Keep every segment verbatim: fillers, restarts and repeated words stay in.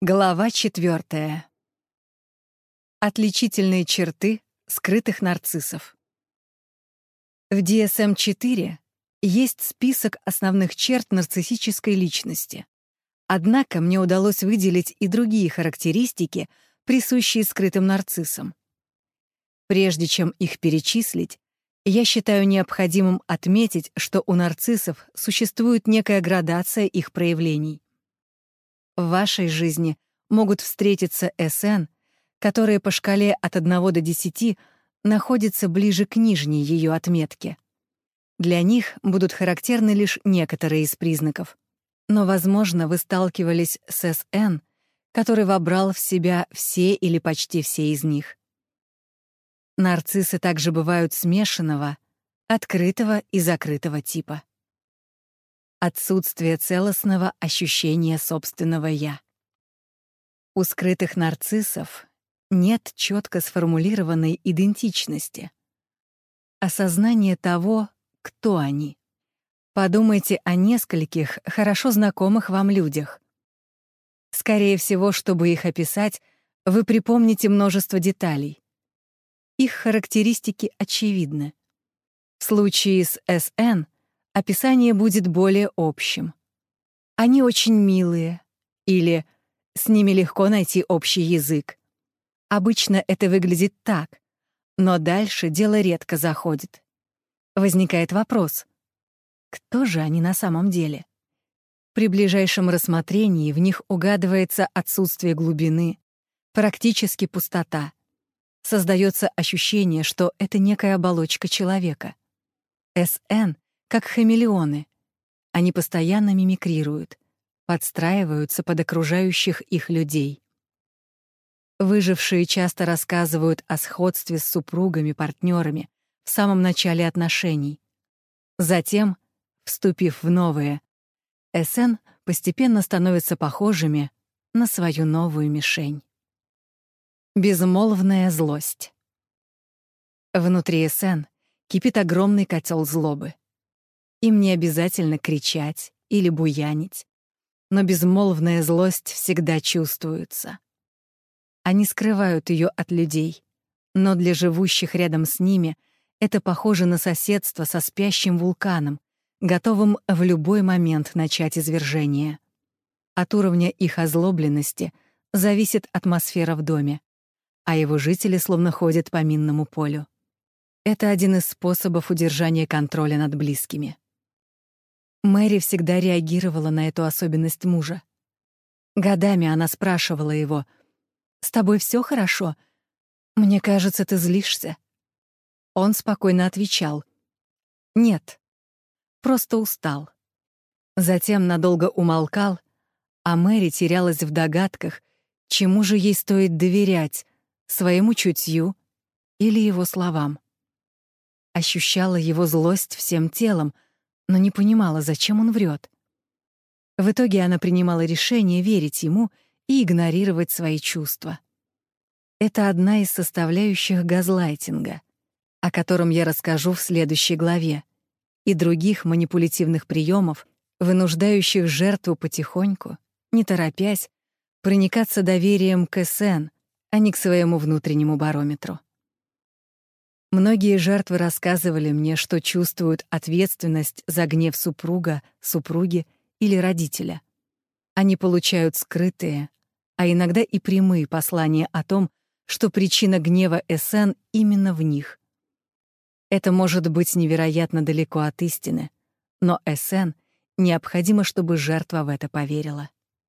Глава четвертая. Отличительные черты скрытых нарциссов. В ди эс эм четыре есть список основных черт нарциссической личности. Однако мне удалось выделить и другие характеристики, присущие скрытым нарциссам. Прежде чем их перечислить, я считаю необходимым отметить, что у нарциссов существует некая градация их проявлений. В вашей жизни могут встретиться эс эн, которые по шкале от одного до десяти находятся ближе к нижней ее отметке. Для них будут характерны лишь некоторые из признаков. Но, возможно, вы сталкивались с эс эн, который вобрал в себя все или почти все из них. Нарциссы также бывают смешанного, открытого и закрытого типа. Отсутствие целостного ощущения собственного «я». У скрытых нарциссов нет четко сформулированной идентичности, осознание того, кто они. Подумайте о нескольких хорошо знакомых вам людях. Скорее всего, чтобы их описать, вы припомните множество деталей. Их характеристики очевидны. В случае с эс эн описание будет более общим. Они очень милые, или с ними легко найти общий язык. Обычно это выглядит так, но дальше дело редко заходит. Возникает вопрос: кто же они на самом деле? При ближайшем рассмотрении в них угадывается отсутствие глубины, практически пустота. Создается ощущение, что это некая оболочка человека. эс эн как хамелеоны. Они постоянно мимикрируют, подстраиваются под окружающих их людей. Выжившие часто рассказывают о сходстве с супругами, партнерами в самом начале отношений. Затем, вступив в новые, эс эн постепенно становятся похожими на свою новую мишень. Безмолвная злость. Внутри эс эн кипит огромный котел злобы. Им не обязательно кричать или буянить, но безмолвная злость всегда чувствуется. Они скрывают ее от людей, но для живущих рядом с ними это похоже на соседство со спящим вулканом, готовым в любой момент начать извержение. От уровня их озлобленности зависит атмосфера в доме, а его жители словно ходят по минному полю. Это один из способов удержания контроля над близкими. Мэри всегда реагировала на эту особенность мужа. Годами она спрашивала его: «С тобой все хорошо? Мне кажется, ты злишься». Он спокойно отвечал: «Нет, просто устал». Затем надолго умолкал, а Мэри терялась в догадках, чему же ей стоит доверять, своему чутью или его словам. Ощущала его злость всем телом, но не понимала, зачем он врет. В итоге она принимала решение верить ему и игнорировать свои чувства. Это одна из составляющих газлайтинга, о котором я расскажу в следующей главе, и других манипулятивных приемов, вынуждающих жертву потихоньку, не торопясь, проникаться доверием к эс эн, а не к своему внутреннему барометру. Многие жертвы рассказывали мне, что чувствуют ответственность за гнев супруга, супруги или родителя. Они получают скрытые, а иногда и прямые послания о том, что причина гнева эс эн именно в них. Это может быть невероятно далеко от истины, но эс эн необходимо, чтобы жертва в это поверила.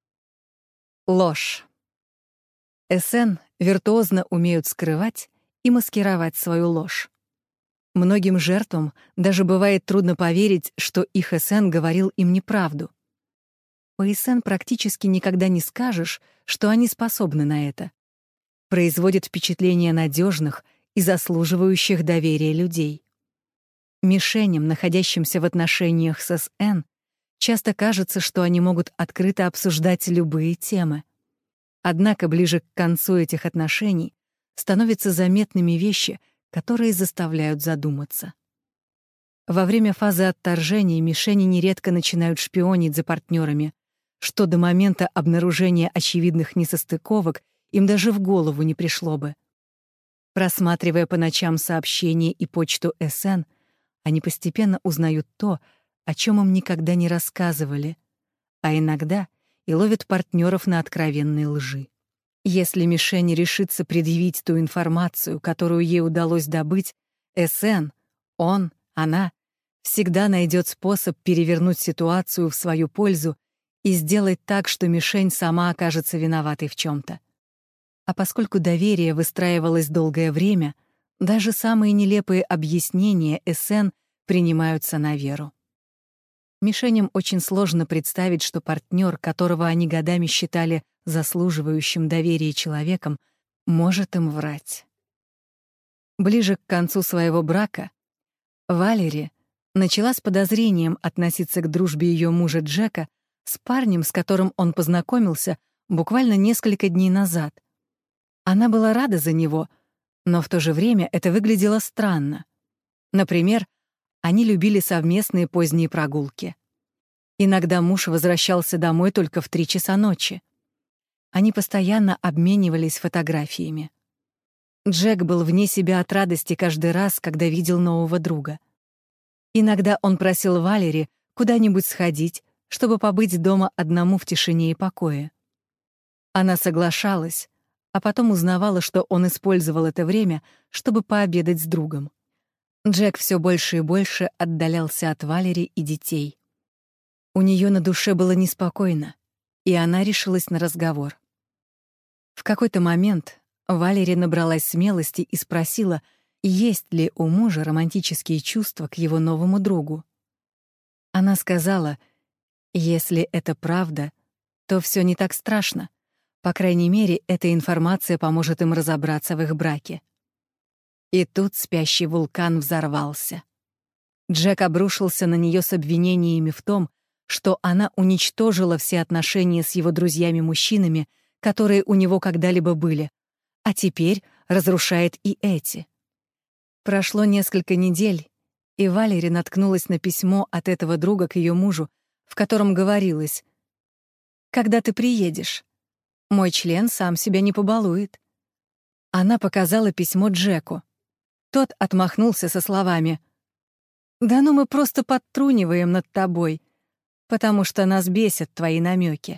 Ложь. эс эн виртуозно умеют скрывать и маскировать свою ложь. Многим жертвам даже бывает трудно поверить, что их эс эн говорил им неправду. По эс эн практически никогда не скажешь, что они способны на это. Производят впечатление надежных и заслуживающих доверия людей. Мишеням, находящимся в отношениях с эс эн, часто кажется, что они могут открыто обсуждать любые темы. Однако ближе к концу этих отношений становятся заметными вещи, которые заставляют задуматься. Во время фазы отторжения мишени нередко начинают шпионить за партнерами, что до момента обнаружения очевидных несостыковок им даже в голову не пришло бы. Просматривая по ночам сообщения и почту эс эн, они постепенно узнают то, о чем им никогда не рассказывали, а иногда и ловят партнеров на откровенной лжи. Если мишень решится предъявить ту информацию, которую ей удалось добыть, эс эн, он, она всегда найдет способ перевернуть ситуацию в свою пользу и сделать так, что мишень сама окажется виноватой в чем-то. А поскольку доверие выстраивалось долгое время, даже самые нелепые объяснения эс эн принимаются на веру. Мишеням очень сложно представить, что партнер, которого они годами считали заслуживающим доверия человеком, может им врать. Ближе к концу своего брака Валери начала с подозрением относиться к дружбе ее мужа Джека с парнем, с которым он познакомился буквально несколько дней назад. Она была рада за него, но в то же время это выглядело странно. Например, они любили совместные поздние прогулки. Иногда муж возвращался домой только в три часа ночи. Они постоянно обменивались фотографиями. Джек был вне себя от радости каждый раз, когда видел нового друга. Иногда он просил Валери куда-нибудь сходить, чтобы побыть дома одному в тишине и покое. Она соглашалась, а потом узнавала, что он использовал это время, чтобы пообедать с другом. Джек все больше и больше отдалялся от Валери и детей. У нее на душе было неспокойно, и она решилась на разговор. В какой-то момент Валери набралась смелости и спросила, есть ли у мужа романтические чувства к его новому другу. Она сказала, если это правда, то все не так страшно. По крайней мере, эта информация поможет им разобраться в их браке. И тут спящий вулкан взорвался. Джек обрушился на нее с обвинениями в том, что она уничтожила все отношения с его друзьями-мужчинами, которые у него когда-либо были, а теперь разрушает и эти. Прошло несколько недель, и Валери наткнулась на письмо от этого друга к ее мужу, в котором говорилось: «Когда ты приедешь? Мой член сам себя не побалует». Она показала письмо Джеку. Тот отмахнулся со словами: «Да ну мы просто подтруниваем над тобой, потому что нас бесят твои намеки».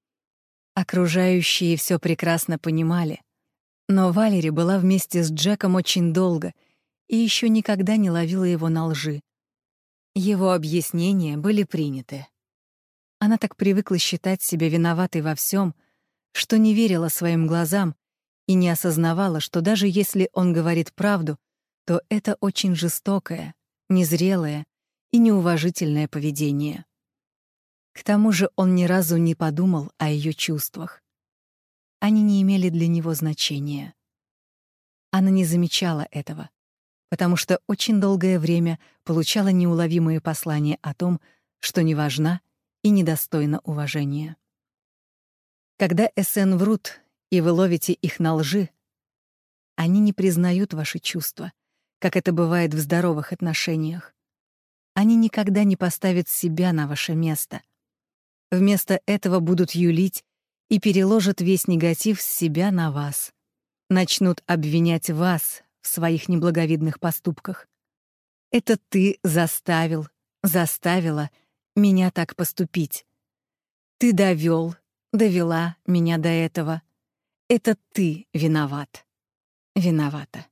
Окружающие все прекрасно понимали, но Валери была вместе с Джеком очень долго и еще никогда не ловила его на лжи. Его объяснения были приняты. Она так привыкла считать себя виноватой во всем, что не верила своим глазам и не осознавала, что даже если он говорит правду, то это очень жестокое, незрелое и неуважительное поведение. К тому же он ни разу не подумал о ее чувствах. Они не имели для него значения. Она не замечала этого, потому что очень долгое время получала неуловимые послания о том, что не важна и недостойна уважения. Когда эс эн врут, и вы ловите их на лжи, они не признают ваши чувства, как это бывает в здоровых отношениях. Они никогда не поставят себя на ваше место. Вместо этого будут юлить и переложат весь негатив с себя на вас. Начнут обвинять вас в своих неблаговидных поступках. Это ты заставил, заставила меня так поступить. Ты довел, довела меня до этого. Это ты виноват. Виновата.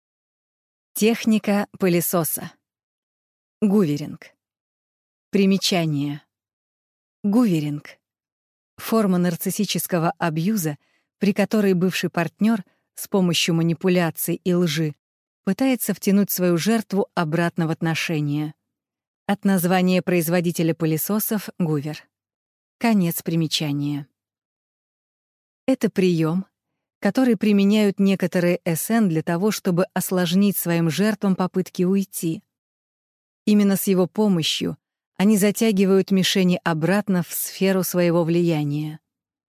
Техника пылесоса. Гуверинг. Примечание. Гуверинг — форма нарциссического абьюза, при которой бывший партнер с помощью манипуляций и лжи пытается втянуть свою жертву обратно в отношения. От названия производителя пылесосов — Гувер. Конец примечания. Это прием, который применяют некоторые эс эн для того, чтобы осложнить своим жертвам попытки уйти. Именно с его помощью они затягивают мишени обратно в сферу своего влияния.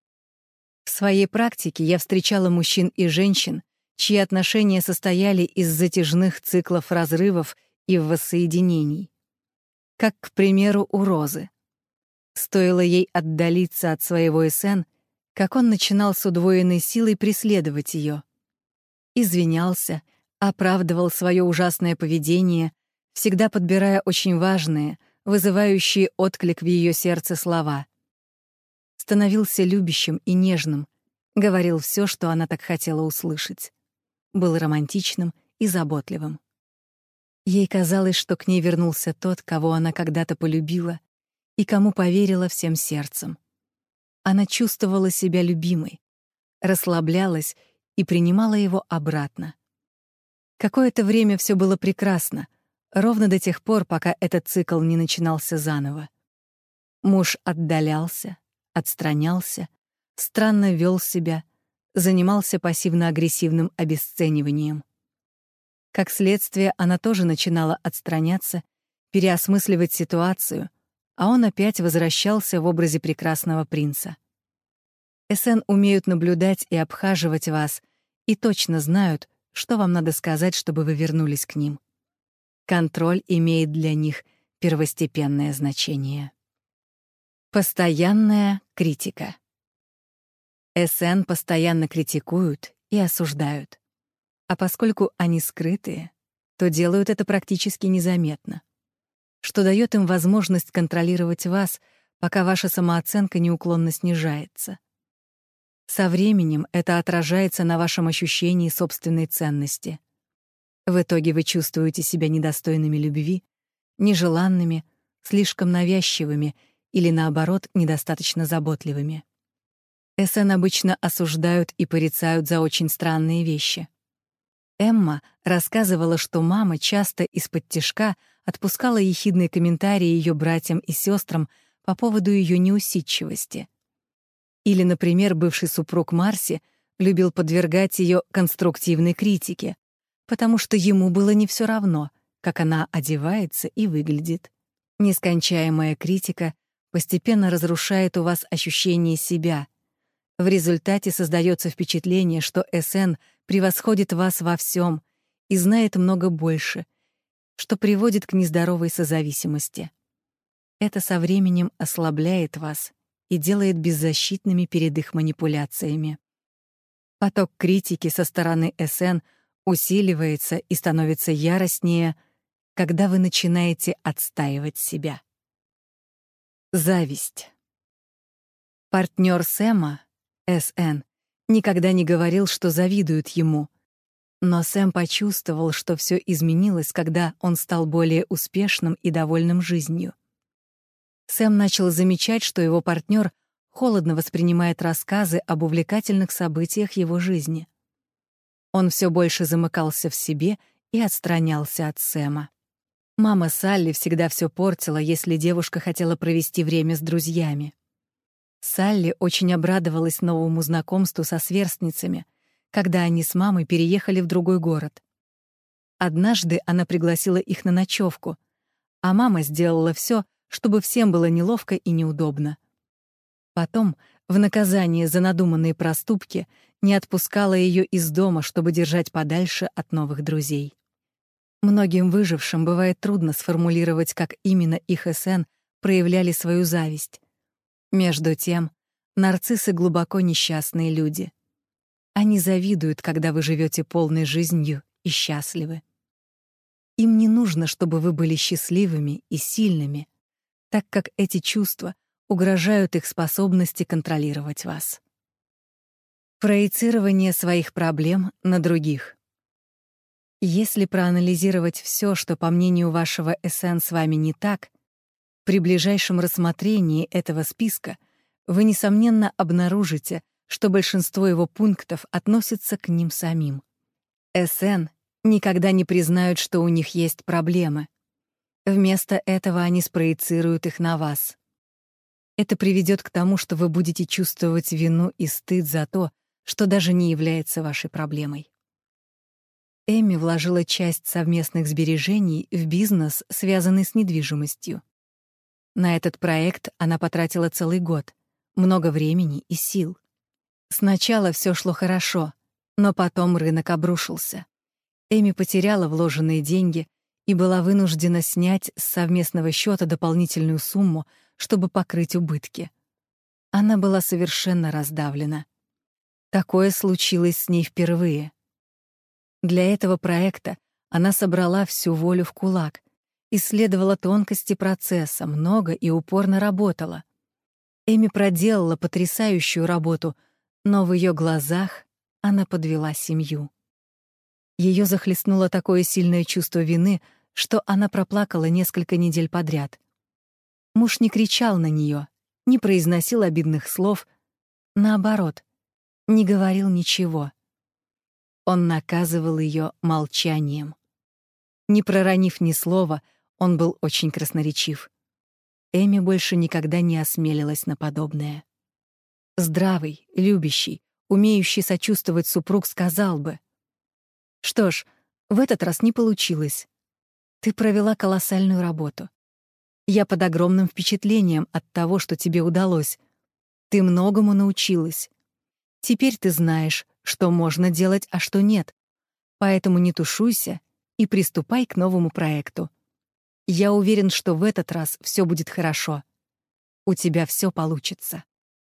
В своей практике я встречала мужчин и женщин, чьи отношения состояли из затяжных циклов разрывов и воссоединений. Как, к примеру, у Розы. Стоило ей отдалиться от своего Эсен, как он начинал с удвоенной силой преследовать ее. Извинялся, оправдывал свое ужасное поведение, всегда подбирая очень важные, вызывающие отклик в ее сердце слова. Становился любящим и нежным, говорил все, что она так хотела услышать. Был романтичным и заботливым. Ей казалось, что к ней вернулся тот, кого она когда-то полюбила и кому поверила всем сердцем. Она чувствовала себя любимой, расслаблялась и принимала его обратно. Какое-то время все было прекрасно, ровно до тех пор, пока этот цикл не начинался заново. Муж отдалялся, отстранялся, странно вел себя, занимался пассивно-агрессивным обесцениванием. Как следствие, она тоже начинала отстраняться, переосмысливать ситуацию, а он опять возвращался в образе прекрасного принца. Эсен умеют наблюдать и обхаживать вас и точно знают, что вам надо сказать, чтобы вы вернулись к ним. Контроль имеет для них первостепенное значение. Постоянная критика. Эсен постоянно критикуют и осуждают. А поскольку они скрытые, то делают это практически незаметно, что даёт им возможность контролировать вас, пока ваша самооценка неуклонно снижается. Со временем это отражается на вашем ощущении собственной ценности. В итоге вы чувствуете себя недостойными любви, нежеланными, слишком навязчивыми или, наоборот, недостаточно заботливыми. Эсен обычно осуждают и порицают за очень странные вещи. Эмма рассказывала, что мама часто из-под отпускала ехидные комментарии ее братьям и сестрам по поводу ее неусидчивости. Или, например, бывший супруг Марси любил подвергать ее конструктивной критике, потому что ему было не все равно, как она одевается и выглядит. Нескончаемая критика постепенно разрушает у вас ощущение себя. В результате создается впечатление, что Эсен превосходит вас во всем и знает много больше, что приводит к нездоровой созависимости. Это со временем ослабляет вас и делает беззащитными перед их манипуляциями. Поток критики со стороны Эсен усиливается и становится яростнее, когда вы начинаете отстаивать себя. Зависть. Партнер Сэма, Эс-Эн, никогда не говорил, что завидует ему, но Сэм почувствовал, что все изменилось, когда он стал более успешным и довольным жизнью. Сэм начал замечать, что его партнер холодно воспринимает рассказы об увлекательных событиях его жизни. Он все больше замыкался в себе и отстранялся от Сэма. Мама Салли всегда все портила, если девушка хотела провести время с друзьями. Салли очень обрадовалась новому знакомству со сверстницами, когда они с мамой переехали в другой город. Однажды она пригласила их на ночевку, а мама сделала все, чтобы всем было неловко и неудобно. Потом, в наказание за надуманные проступки, не отпускала ее из дома, чтобы держать подальше от новых друзей. Многим выжившим бывает трудно сформулировать, как именно их Эсен проявляли свою зависть. Между тем, нарциссы глубоко несчастные люди. Они завидуют, когда вы живете полной жизнью и счастливы. Им не нужно, чтобы вы были счастливыми и сильными, так как эти чувства угрожают их способности контролировать вас. Проецирование своих проблем на других. Если проанализировать все, что, по мнению вашего Эсен, с вами не так, при ближайшем рассмотрении этого списка вы, несомненно, обнаружите, что большинство его пунктов относятся к ним самим. Эсен никогда не признают, что у них есть проблемы. Вместо этого они спроецируют их на вас. Это приведет к тому, что вы будете чувствовать вину и стыд за то, что даже не является вашей проблемой. Эми вложила часть совместных сбережений в бизнес, связанный с недвижимостью. На этот проект она потратила целый год, много времени и сил. Сначала все шло хорошо, но потом рынок обрушился. Эми потеряла вложенные деньги и была вынуждена снять с совместного счета дополнительную сумму, чтобы покрыть убытки. Она была совершенно раздавлена. Такое случилось с ней впервые. Для этого проекта она собрала всю волю в кулак, исследовала тонкости процесса, много и упорно работала. Эми проделала потрясающую работу, но в ее глазах она подвела семью. Ее захлестнуло такое сильное чувство вины, что она проплакала несколько недель подряд. Муж не кричал на нее, не произносил обидных слов, наоборот, не говорил ничего. Он наказывал ее молчанием. Не проронив ни слова, он был очень красноречив. Эми больше никогда не осмелилась на подобное. Здравый, любящий, умеющий сочувствовать супруг сказал бы: «Что ж, в этот раз не получилось. Ты провела колоссальную работу. Я под огромным впечатлением от того, что тебе удалось. Ты многому научилась. Теперь ты знаешь, что можно делать, а что нет. Поэтому не тушуйся и приступай к новому проекту. Я уверен, что в этот раз все будет хорошо. У тебя все получится».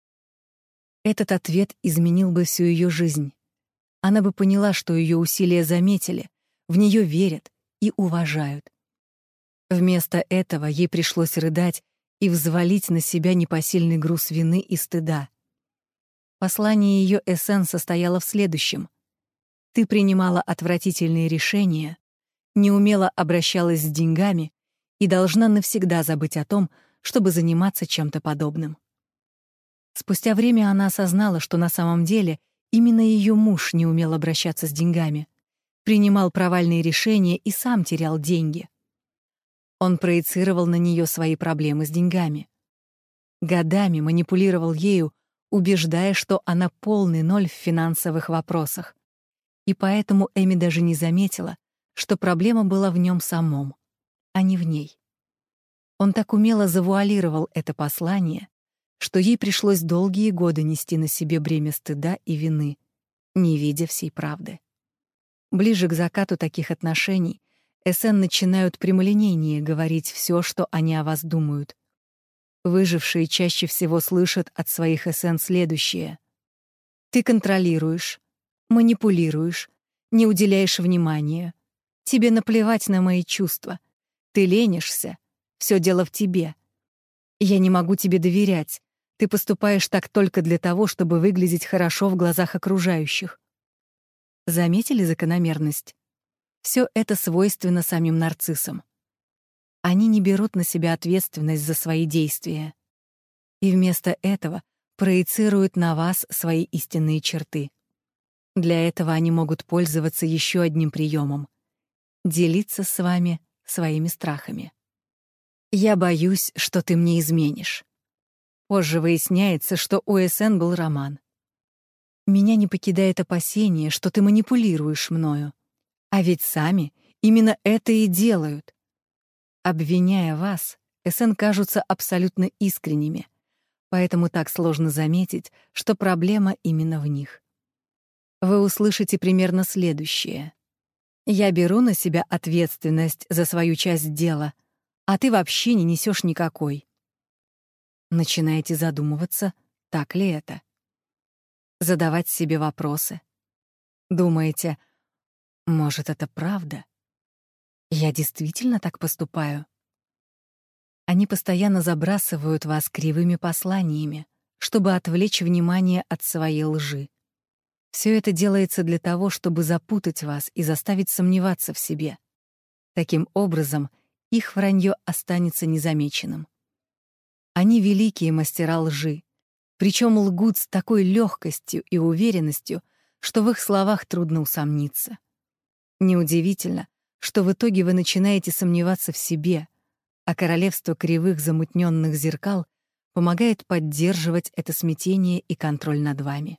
Этот ответ изменил бы всю ее жизнь. Она бы поняла, что ее усилия заметили, в нее верят и уважают. Вместо этого ей пришлось рыдать и взвалить на себя непосильный груз вины и стыда. Послание ее Эссен состояло в следующем: ты принимала отвратительные решения, неумело обращалась с деньгами и должна навсегда забыть о том, чтобы заниматься чем-то подобным. Спустя время она осознала, что на самом деле именно ее муж не умел обращаться с деньгами, принимал провальные решения и сам терял деньги. Он проецировал на нее свои проблемы с деньгами. Годами манипулировал ею, убеждая, что она полный ноль в финансовых вопросах. И поэтому Эми даже не заметила, что проблема была в нем самом, а не в ней. Он так умело завуалировал это послание, что ей пришлось долгие годы нести на себе бремя стыда и вины, не видя всей правды. Ближе к закату таких отношений Эссен начинают прямолинейнее говорить все, что они о вас думают. Выжившие чаще всего слышат от своих Эссен следующее: «Ты контролируешь, манипулируешь, не уделяешь внимания. Тебе наплевать на мои чувства. Ты ленишься. Все дело в тебе. Я не могу тебе доверять. Ты поступаешь так только для того, чтобы выглядеть хорошо в глазах окружающих». Заметили закономерность? Все это свойственно самим нарциссам. Они не берут на себя ответственность за свои действия. И вместо этого проецируют на вас свои истинные черты. Для этого они могут пользоваться еще одним приемом — делиться с вами своими страхами. «Я боюсь, что ты мне изменишь». Позже выясняется, что у Эссен был роман. «Меня не покидает опасение, что ты манипулируешь мною. А ведь сами именно это и делают». Обвиняя вас, Эссен кажутся абсолютно искренними, поэтому так сложно заметить, что проблема именно в них. Вы услышите примерно следующее: «Я беру на себя ответственность за свою часть дела, а ты вообще не несешь никакой». Начинаете задумываться, так ли это. Задавать себе вопросы. Думаете: может, это правда? Я действительно так поступаю? Они постоянно забрасывают вас кривыми посланиями, чтобы отвлечь внимание от своей лжи. Все это делается для того, чтобы запутать вас и заставить сомневаться в себе. Таким образом, их вранье останется незамеченным. Они великие мастера лжи, причем лгут с такой легкостью и уверенностью, что в их словах трудно усомниться. Неудивительно, что в итоге вы начинаете сомневаться в себе, а королевство кривых замутненных зеркал помогает поддерживать это смятение и контроль над вами.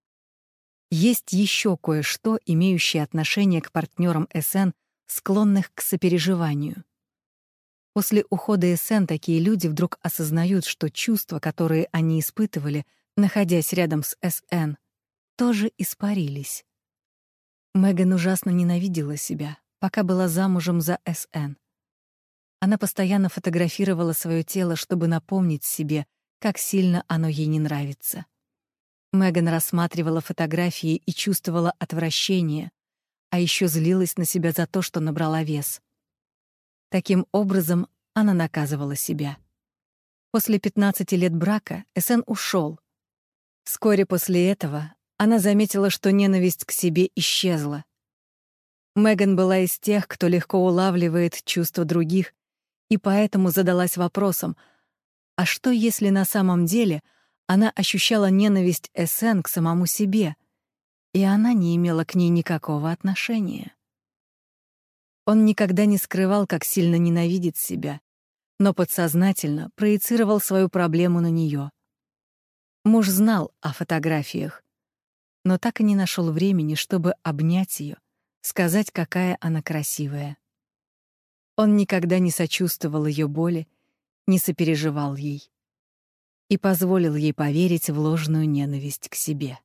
Есть еще кое-что, имеющее отношение к партнерам Эссен, склонных к сопереживанию. После ухода Эссен такие люди вдруг осознают, что чувства, которые они испытывали, находясь рядом с Эссен, тоже испарились. Меган ужасно ненавидела себя, пока была замужем за Эссен. Она постоянно фотографировала свое тело, чтобы напомнить себе, как сильно оно ей не нравится. Меган рассматривала фотографии и чувствовала отвращение, а еще злилась на себя за то, что набрала вес. Таким образом, она наказывала себя. После пятнадцати лет брака Эсен ушел. Вскоре после этого она заметила, что ненависть к себе исчезла. Меган была из тех, кто легко улавливает чувства других, и поэтому задалась вопросом, а что если на самом деле она ощущала ненависть Эсен к самому себе, и она не имела к ней никакого отношения? Он никогда не скрывал, как сильно ненавидит себя, но подсознательно проецировал свою проблему на нее. Муж знал о фотографиях, но так и не нашел времени, чтобы обнять ее, сказать, какая она красивая. Он никогда не сочувствовал ее боли, не сопереживал ей и позволил ей поверить в ложную ненависть к себе.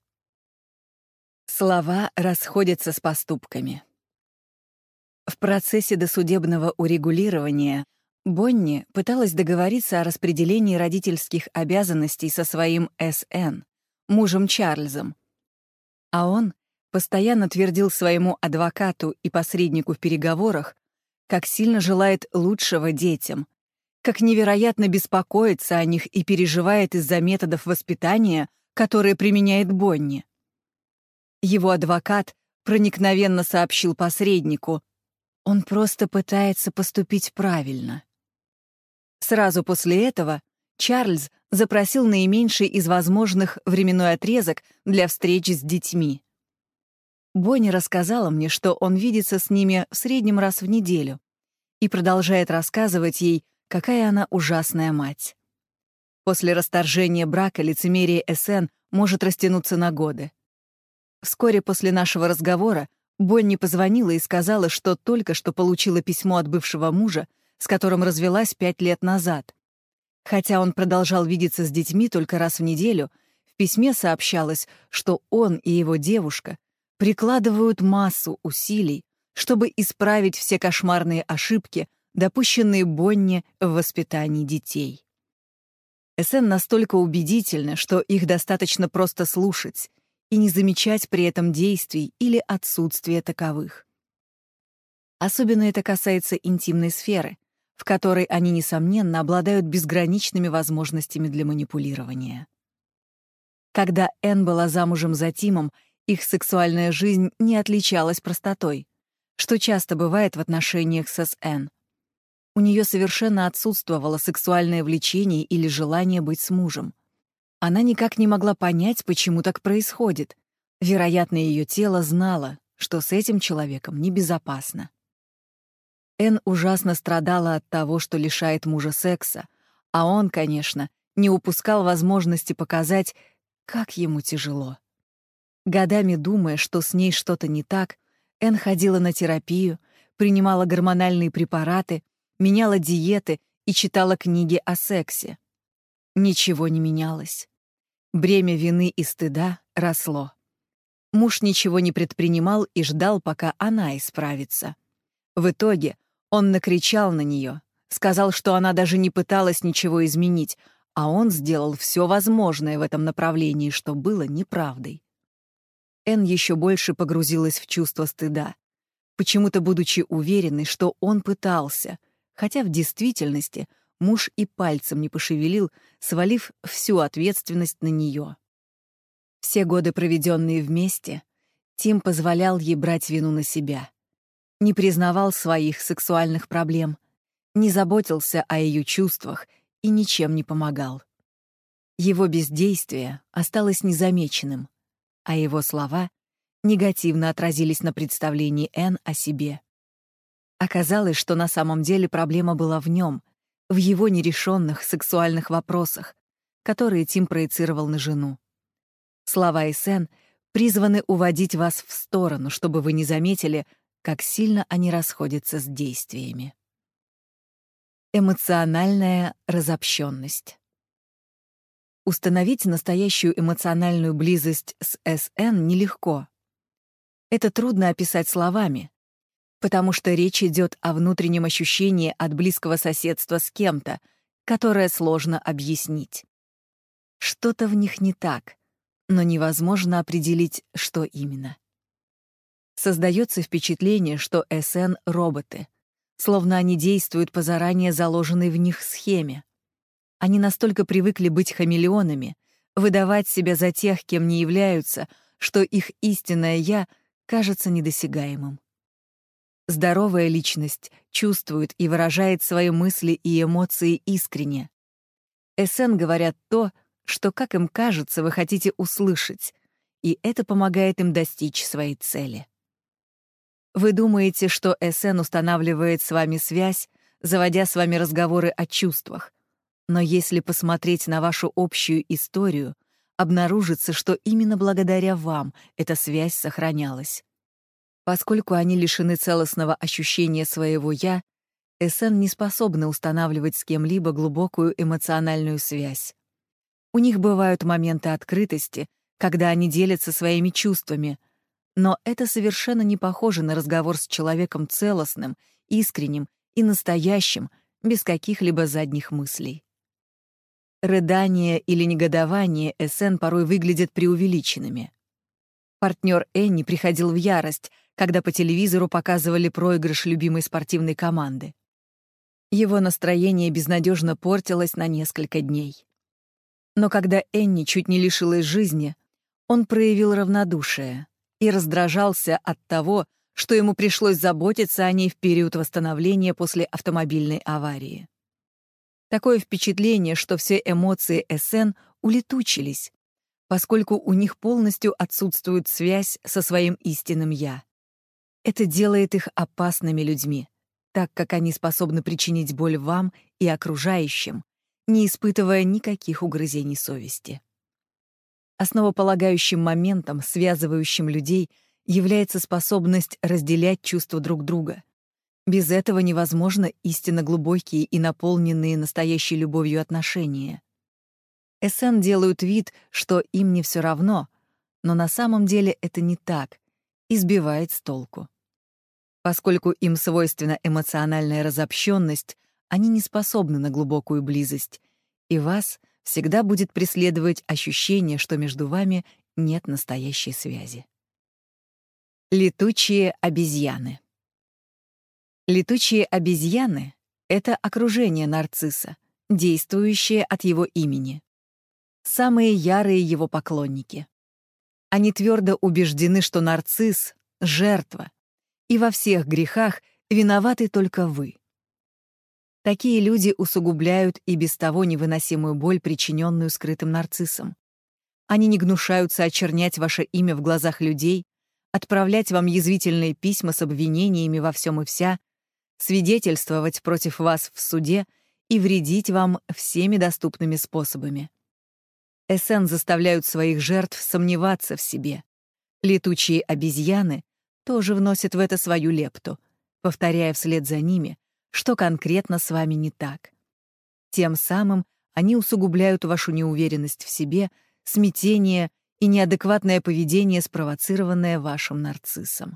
Слова расходятся с поступками. В процессе досудебного урегулирования Бонни пыталась договориться о распределении родительских обязанностей со своим Эс Эн, мужем Чарльзом, а он постоянно твердил своему адвокату и посреднику в переговорах, как сильно желает лучшего детям, как невероятно беспокоится о них и переживает из-за методов воспитания, которые применяет Бонни. Его адвокат проникновенно сообщил посреднику: он просто пытается поступить правильно. Сразу после этого Чарльз запросил наименьший из возможных временной отрезок для встреч с детьми. Бонни рассказала мне, что он видится с ними в среднем раз в неделю и продолжает рассказывать ей, какая она ужасная мать. После расторжения брака лицемерие Эсен может растянуться на годы. Вскоре после нашего разговора Бонни позвонила и сказала, что только что получила письмо от бывшего мужа, с которым развелась пять лет назад. Хотя он продолжал видеться с детьми только раз в неделю, в письме сообщалось, что он и его девушка прикладывают массу усилий, чтобы исправить все кошмарные ошибки, допущенные Бонни в воспитании детей. Эсен настолько убедительна, что их достаточно просто слушать и не замечать при этом действий или отсутствия таковых. Особенно это касается интимной сферы, в которой они, несомненно, обладают безграничными возможностями для манипулирования. Когда Энн была замужем за Тимом, их сексуальная жизнь не отличалась простотой, что часто бывает в отношениях с Эс Эн. У нее совершенно отсутствовало сексуальное влечение или желание быть с мужем. Она никак не могла понять, почему так происходит. Вероятно, ее тело знало, что с этим человеком небезопасно. Энн ужасно страдала от того, что лишает мужа секса, а он, конечно, не упускал возможности показать, как ему тяжело. Годами думая, что с ней что-то не так, Энн ходила на терапию, принимала гормональные препараты, меняла диеты и читала книги о сексе. Ничего не менялось. Бремя вины и стыда росло. Муж ничего не предпринимал и ждал, пока она исправится. В итоге он накричал на нее, сказал, что она даже не пыталась ничего изменить, а он сделал все возможное в этом направлении, что было неправдой. Энн еще больше погрузилась в чувство стыда, почему-то будучи уверенной, что он пытался, хотя в действительности муж и пальцем не пошевелил, свалив всю ответственность на нее. Все годы, проведенные вместе, Тим позволял ей брать вину на себя. Не признавал своих сексуальных проблем, не заботился о ее чувствах и ничем не помогал. Его бездействие осталось незамеченным, а его слова негативно отразились на представлении Энн о себе. Оказалось, что на самом деле проблема была в нем, в его нерешенных сексуальных вопросах, которые Тим проецировал на жену. Слова Эсен призваны уводить вас в сторону, чтобы вы не заметили, как сильно они расходятся с действиями. Эмоциональная разобщенность. Установить настоящую эмоциональную близость с Эс Эн нелегко. Это трудно описать словами. потому что речь идет о внутреннем ощущении от близкого соседства с кем-то, которое сложно объяснить. Что-то в них не так, но невозможно определить, что именно. Создается впечатление, что эс эн — роботы, словно они действуют по заранее заложенной в них схеме. Они настолько привыкли быть хамелеонами, выдавать себя за тех, кем не являются, что их истинное «я» кажется недосягаемым. Здоровая личность чувствует и выражает свои мысли и эмоции искренне. эс эн говорят то, что, как им кажется, вы хотите услышать, и это помогает им достичь своей цели. Вы думаете, что эс эн устанавливает с вами связь, заводя с вами разговоры о чувствах, но если посмотреть на вашу общую историю, обнаружится, что именно благодаря вам эта связь сохранялась. Поскольку они лишены целостного ощущения своего «я», эс эн не способны устанавливать с кем-либо глубокую эмоциональную связь. У них бывают моменты открытости, когда они делятся своими чувствами, но это совершенно не похоже на разговор с человеком целостным, искренним и настоящим, без каких-либо задних мыслей. Рыдание или негодование эс эн порой выглядят преувеличенными. Партнер Энни приходил в ярость, когда по телевизору показывали проигрыш любимой спортивной команды. Его настроение безнадежно портилось на несколько дней. Но когда Энни чуть не лишилась жизни, он проявил равнодушие и раздражался от того, что ему пришлось заботиться о ней в период восстановления после автомобильной аварии. Такое впечатление, что все эмоции эс эн улетучились, поскольку у них полностью отсутствует связь со своим истинным «я». Это делает их опасными людьми, так как они способны причинить боль вам и окружающим, не испытывая никаких угрызений совести. Основополагающим моментом, связывающим людей, является способность разделять чувства друг друга. Без этого невозможно истинно глубокие и наполненные настоящей любовью отношения. эс эн делают вид, что им не все равно, но на самом деле это не так и сбивает с толку. Поскольку им свойственна эмоциональная разобщенность, они не способны на глубокую близость, и вас всегда будет преследовать ощущение, что между вами нет настоящей связи. Летучие обезьяны. Летучие обезьяны — это окружение нарцисса, действующее от его имени. Самые ярые его поклонники. Они твердо убеждены, что нарцисс — жертва, и во всех грехах виноваты только вы. Такие люди усугубляют и без того невыносимую боль, причиненную скрытым нарциссом. Они не гнушаются очернять ваше имя в глазах людей, отправлять вам язвительные письма с обвинениями во всем и вся, свидетельствовать против вас в суде и вредить вам всеми доступными способами. эс эн заставляют своих жертв сомневаться в себе. Летучие обезьяны тоже вносят в это свою лепту, повторяя вслед за ними, что конкретно с вами не так. Тем самым они усугубляют вашу неуверенность в себе, смятение и неадекватное поведение, спровоцированное вашим нарциссом.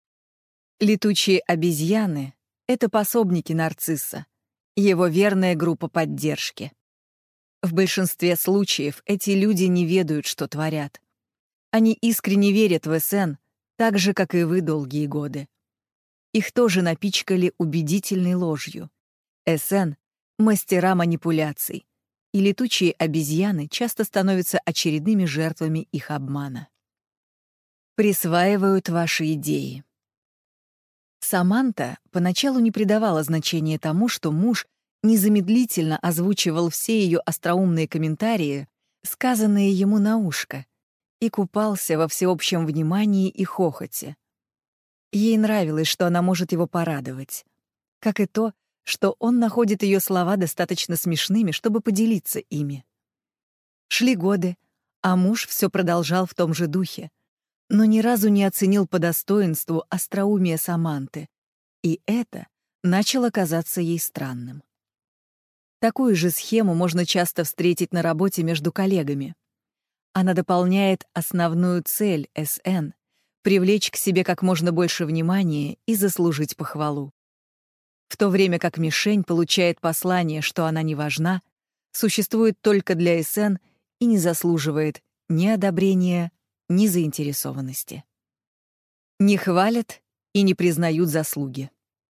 Летучие обезьяны — это пособники нарцисса, его верная группа поддержки. В большинстве случаев эти люди не ведают, что творят. Они искренне верят в эс эн, так же, как и вы долгие годы. Их тоже напичкали убедительной ложью. эс эн — мастера манипуляций, и летучие обезьяны часто становятся очередными жертвами их обмана. Присваивают ваши идеи. Саманта поначалу не придавала значения тому, что муж незамедлительно озвучивал все ее остроумные комментарии, сказанные ему на ушко, и купался во всеобщем внимании и хохоте. Ей нравилось, что она может его порадовать, как и то, что он находит ее слова достаточно смешными, чтобы поделиться ими. Шли годы, а муж все продолжал в том же духе, но ни разу не оценил по достоинству остроумие Саманты, и это начало казаться ей странным. Такую же схему можно часто встретить на работе между коллегами. Она дополняет основную цель эс эн, привлечь к себе как можно больше внимания и заслужить похвалу. В то время как мишень получает послание, что она не важна, существует только для Эссен и не заслуживает ни одобрения, ни заинтересованности. Не хвалят и не признают заслуги.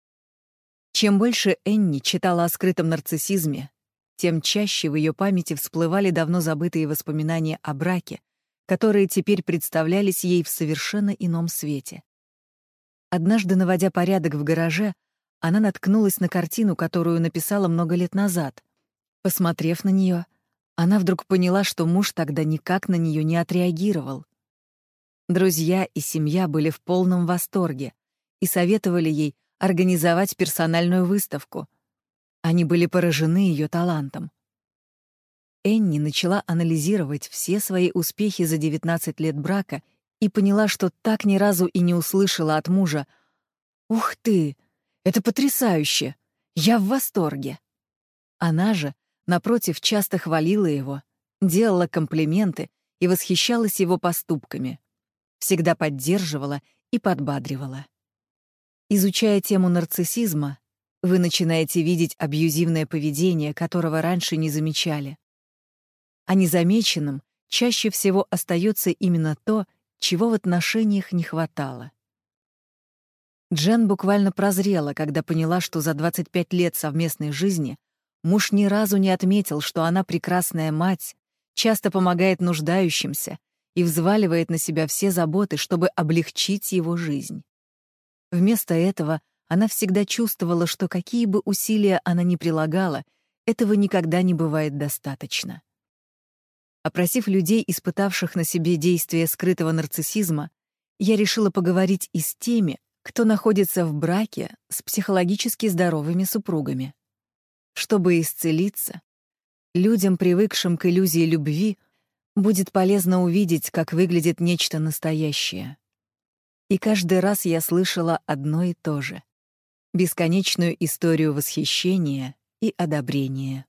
Чем больше Энни читала о скрытом нарциссизме, тем чаще в ее памяти всплывали давно забытые воспоминания о браке, которые теперь представлялись ей в совершенно ином свете. Однажды, наводя порядок в гараже, она наткнулась на картину, которую написала много лет назад. Посмотрев на нее, она вдруг поняла, что муж тогда никак на нее не отреагировал. Друзья и семья были в полном восторге и советовали ей организовать персональную выставку. Они были поражены ее талантом. Энни начала анализировать все свои успехи за девятнадцать лет брака и поняла, что так ни разу и не услышала от мужа: «Ух ты! Это потрясающе! Я в восторге!» Она же, напротив, часто хвалила его, делала комплименты и восхищалась его поступками, всегда поддерживала и подбадривала. Изучая тему нарциссизма, вы начинаете видеть абьюзивное поведение, которого раньше не замечали. А незамеченным чаще всего остается именно то, чего в отношениях не хватало. Джен буквально прозрела, когда поняла, что за двадцать пять лет совместной жизни муж ни разу не отметил, что она прекрасная мать, часто помогает нуждающимся и взваливает на себя все заботы, чтобы облегчить его жизнь. Вместо этого она всегда чувствовала, что какие бы усилия она ни прилагала, этого никогда не бывает достаточно. Опросив людей, испытавших на себе действие скрытого нарциссизма, я решила поговорить и с теми, кто находится в браке с психологически здоровыми супругами. Чтобы исцелиться, людям, привыкшим к иллюзии любви, будет полезно увидеть, как выглядит нечто настоящее. И каждый раз я слышала одно и то же — бесконечную историю восхищения и одобрения.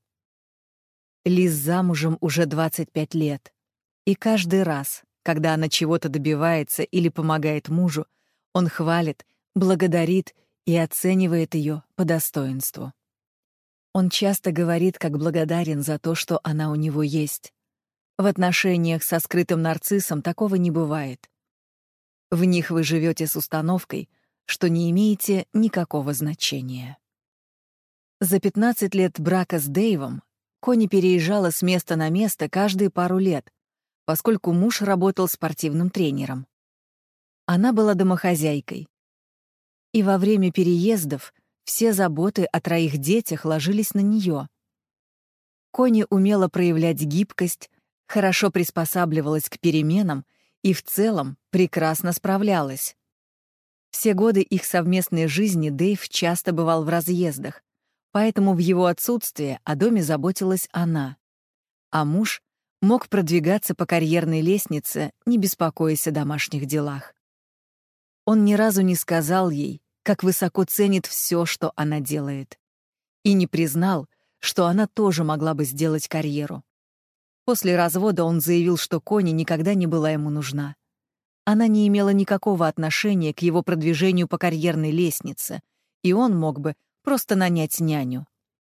Лиз замужем уже двадцать пять лет, и каждый раз, когда она чего-то добивается или помогает мужу, он хвалит, благодарит и оценивает ее по достоинству. Он часто говорит, как благодарен за то, что она у него есть. В отношениях со скрытым нарциссом такого не бывает. В них вы живете с установкой, что не имеете никакого значения. За пятнадцать лет брака с Дэйвом Конни переезжала с места на место каждые пару лет, поскольку муж работал спортивным тренером. Она была домохозяйкой. И во время переездов все заботы о троих детях ложились на нее. Конни умела проявлять гибкость, хорошо приспосабливалась к переменам и в целом прекрасно справлялась. Все годы их совместной жизни Дэйв часто бывал в разъездах, поэтому в его отсутствие о доме заботилась она, а муж мог продвигаться по карьерной лестнице, не беспокоясь о домашних делах. Он ни разу не сказал ей, как высоко ценит все, что она делает, и не признал, что она тоже могла бы сделать карьеру. После развода он заявил, что Конни никогда не была ему нужна. Она не имела никакого отношения к его продвижению по карьерной лестнице, и он мог бы просто нанять няню.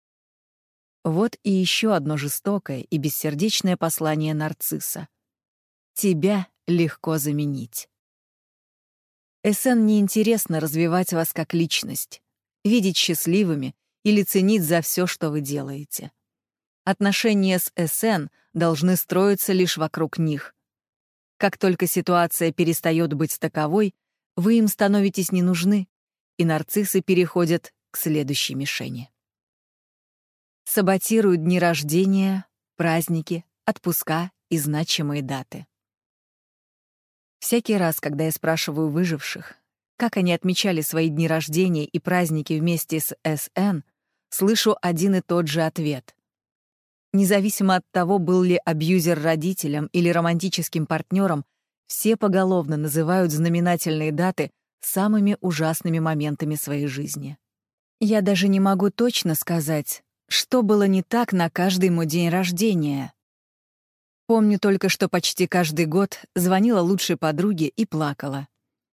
Вот и еще одно жестокое и бессердечное послание нарцисса. Тебя легко заменить. Эссен неинтересно развивать вас как личность, видеть счастливыми или ценить за все, что вы делаете. Отношения с Эссен должны строиться лишь вокруг них. Как только ситуация перестает быть таковой, вы им становитесь не нужны, и нарциссы переходят к следующей мишени. Саботируют дни рождения, праздники, отпуска и значимые даты. Всякий раз, когда я спрашиваю выживших, как они отмечали свои дни рождения и праздники вместе с Эссен, слышу один и тот же ответ. Независимо от того, был ли абьюзер родителем или романтическим партнером, все поголовно называют знаменательные даты самыми ужасными моментами своей жизни. Я даже не могу точно сказать, что было не так на каждый мой день рождения. Помню только, что почти каждый год звонила лучшей подруге и плакала.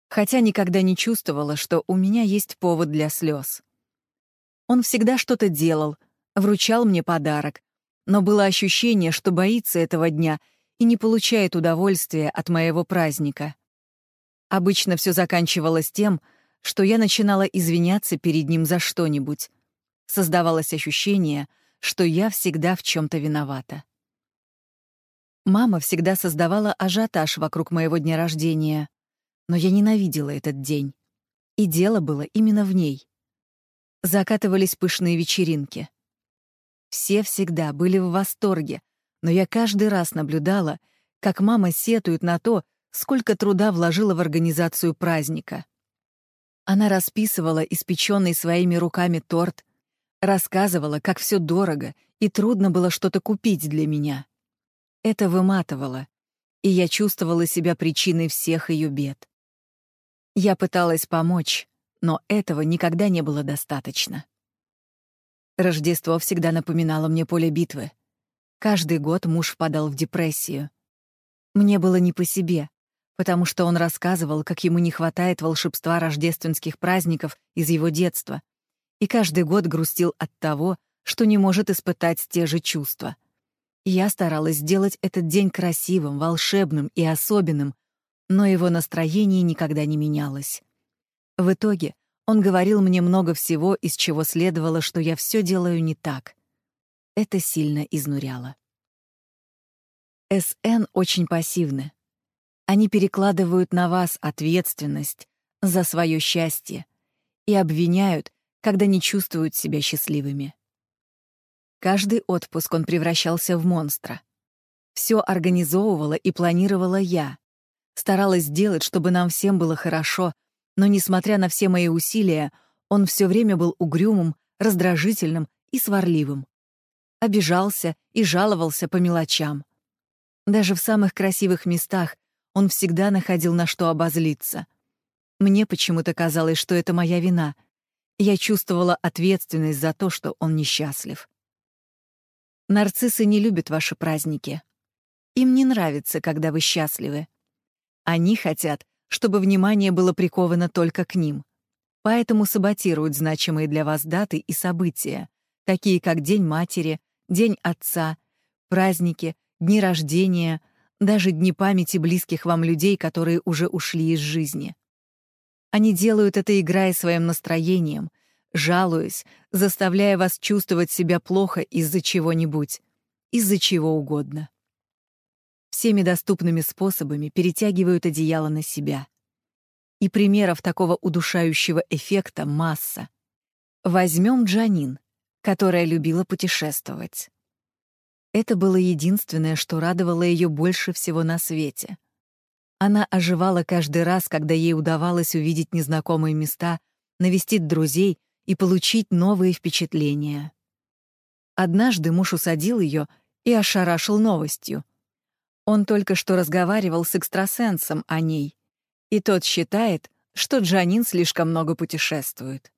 хотя никогда не чувствовала, что у меня есть повод для слез. Он всегда что-то делал, вручал мне подарок, но было ощущение, что боится этого дня и не получает удовольствия от моего праздника. Обычно все заканчивалось тем, что я начинала извиняться перед ним за что-нибудь. Создавалось ощущение, что я всегда в чем-то виновата. Мама всегда создавала ажиотаж вокруг моего дня рождения, но я ненавидела этот день. И дело было именно в ней. Закатывались пышные вечеринки. Все всегда были в восторге, но я каждый раз наблюдала, как мама сетует на то, сколько труда вложила в организацию праздника. Она расписывала испеченный своими руками торт, рассказывала, как все дорого и трудно было что-то купить для меня. Это выматывало, и я чувствовала себя причиной всех ее бед. Я пыталась помочь, но этого никогда не было достаточно. Рождество всегда напоминало мне поле битвы. Каждый год муж впадал в депрессию. Мне было не по себе, потому что он рассказывал, как ему не хватает волшебства рождественских праздников из его детства, и каждый год грустил от того, что не может испытать те же чувства. Я старалась сделать этот день красивым, волшебным и особенным, но его настроение никогда не менялось. В итоге он говорил мне много всего, из чего следовало, что я все делаю не так. Это сильно изнуряло. СН очень пассивны. Они перекладывают на вас ответственность за свое счастье и обвиняют, когда не чувствуют себя счастливыми. Каждый отпуск он превращался в монстра. Все организовывала и планировала я. Старалась сделать, чтобы нам всем было хорошо, но, несмотря на все мои усилия, он все время был угрюмым, раздражительным и сварливым. Обижался и жаловался по мелочам. Даже в самых красивых местах он всегда находил на что обозлиться. Мне почему-то казалось, что это моя вина. Я чувствовала ответственность за то, что он несчастлив. Нарциссы не любят ваши праздники. Им не нравится, когда вы счастливы. Они хотят, чтобы внимание было приковано только к ним. Поэтому саботируют значимые для вас даты и события, такие как День матери, День отца, праздники, дни рождения, даже дни памяти близких вам людей, которые уже ушли из жизни. Они делают это, играя своим настроением, жалуясь, заставляя вас чувствовать себя плохо из-за чего-нибудь, из-за чего угодно. Всеми доступными способами перетягивают одеяло на себя. И примеров такого удушающего эффекта масса. Возьмем Джанин, которая любила путешествовать. Это было единственное, что радовало ее больше всего на свете. Она оживала каждый раз, когда ей удавалось увидеть незнакомые места, навестить друзей и получить новые впечатления. Однажды муж усадил ее и ошарашил новостью. Он только что разговаривал с экстрасенсом о ней, и тот считает, что Джанин слишком много путешествует.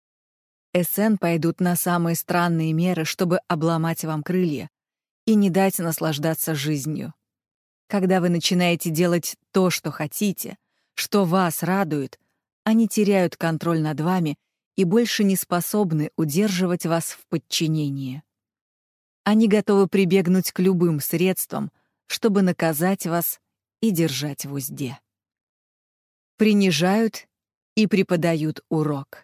СН пойдут на самые странные меры, чтобы обломать вам крылья и не дать наслаждаться жизнью. Когда вы начинаете делать то, что хотите, что вас радует, они теряют контроль над вами и больше не способны удерживать вас в подчинении. Они готовы прибегнуть к любым средствам, чтобы наказать вас и держать в узде. Принижают и преподают урок.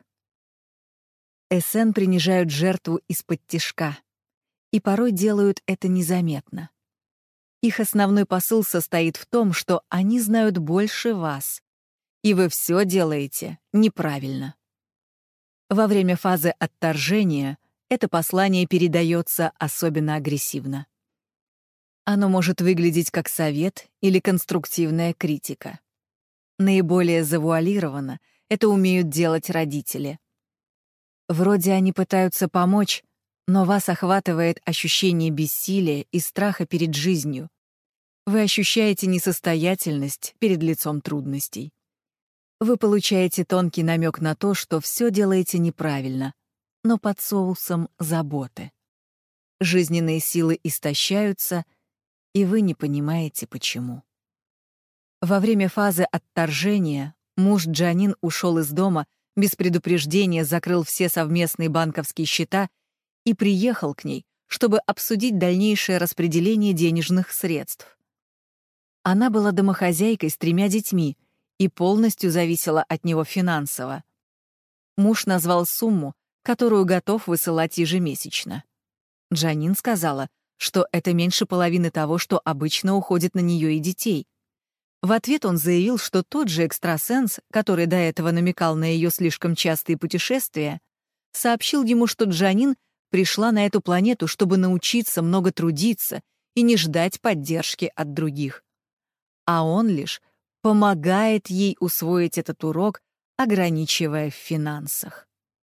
СН принижают жертву из-под тишка, и порой делают это незаметно. Их основной посыл состоит в том, что они знают больше вас, и вы все делаете неправильно. Во время фазы отторжения это послание передается особенно агрессивно. Оно может выглядеть как совет или конструктивная критика. Наиболее завуалированно это умеют делать родители. Вроде они пытаются помочь, но вас охватывает ощущение бессилия и страха перед жизнью. Вы ощущаете несостоятельность перед лицом трудностей. Вы получаете тонкий намек на то, что все делаете неправильно, но под соусом заботы. Жизненные силы истощаются, и вы не понимаете, почему. Во время фазы отторжения Муж Джанин ушел из дома, без предупреждения закрыл все совместные банковские счета и приехал к ней, чтобы обсудить дальнейшее распределение денежных средств. Она была домохозяйкой с тремя детьми и полностью зависела от него финансово. Муж назвал сумму, которую готов высылать ежемесячно. Джанин сказала, что это меньше половины того, что обычно уходит на нее и детей. В ответ он заявил, что тот же экстрасенс, который до этого намекал на ее слишком частые путешествия, сообщил ему, что Джанин пришла на эту планету, чтобы научиться много трудиться и не ждать поддержки от других. А он лишь помогает ей усвоить этот урок, ограничивая в финансах.